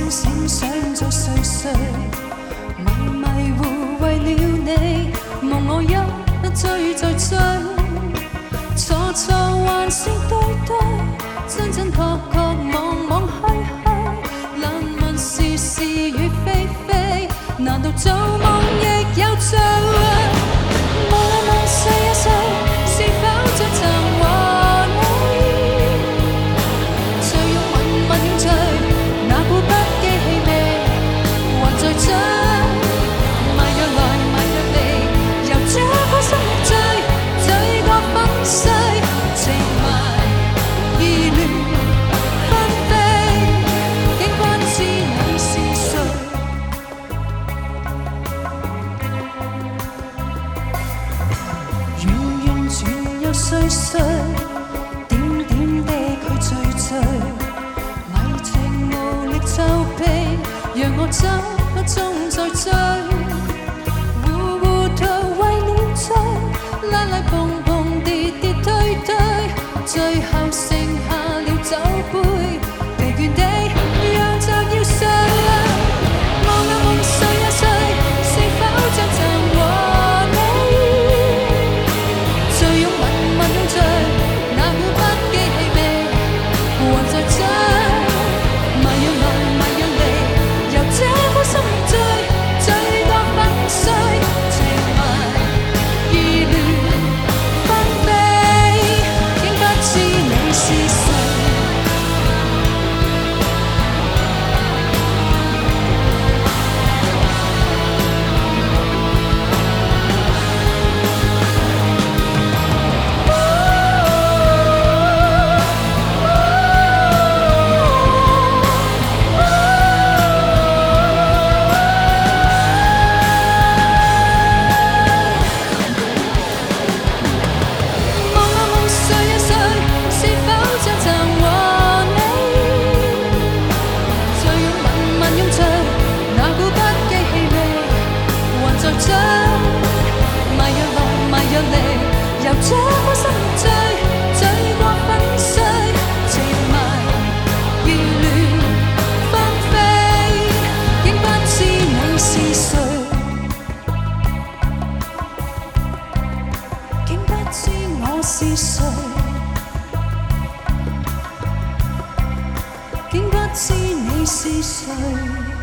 醒醒想做谁谁，迷迷糊为了你，梦我一追再追，错错还是对对，真真确确妄妄虚虚，难问是是与非非，难道做梦亦有罪？梦啊梦睡啊睡，是否再曾和你醉拥吻吻永醉？那股不羁氣味還在追，迷若來迷若離，由這顆心醉，醉覺粉碎，情迷意亂紛飛，竟不知你是誰。圓圓轉又碎碎，點點的去醉醉。迷情無力皺臂，讓我走不中再追，糊糊塗為了追，拉拉碰碰跌跌推推，最後剩下了酒杯，疲倦地讓着要睡。夢啊夢睡啊睡，是否像曾和你醉擁吻吻擁醉，那股不羈氣味還在追。迷若來迷若離，由這顆心醉，醉覺粉碎，情迷意亂紛飛，竟不知你是誰。由這顆心醉，醉覺粉碎，情迷意亂紛飛，竟不知你是誰，竟不知我是誰，竟不知你是誰。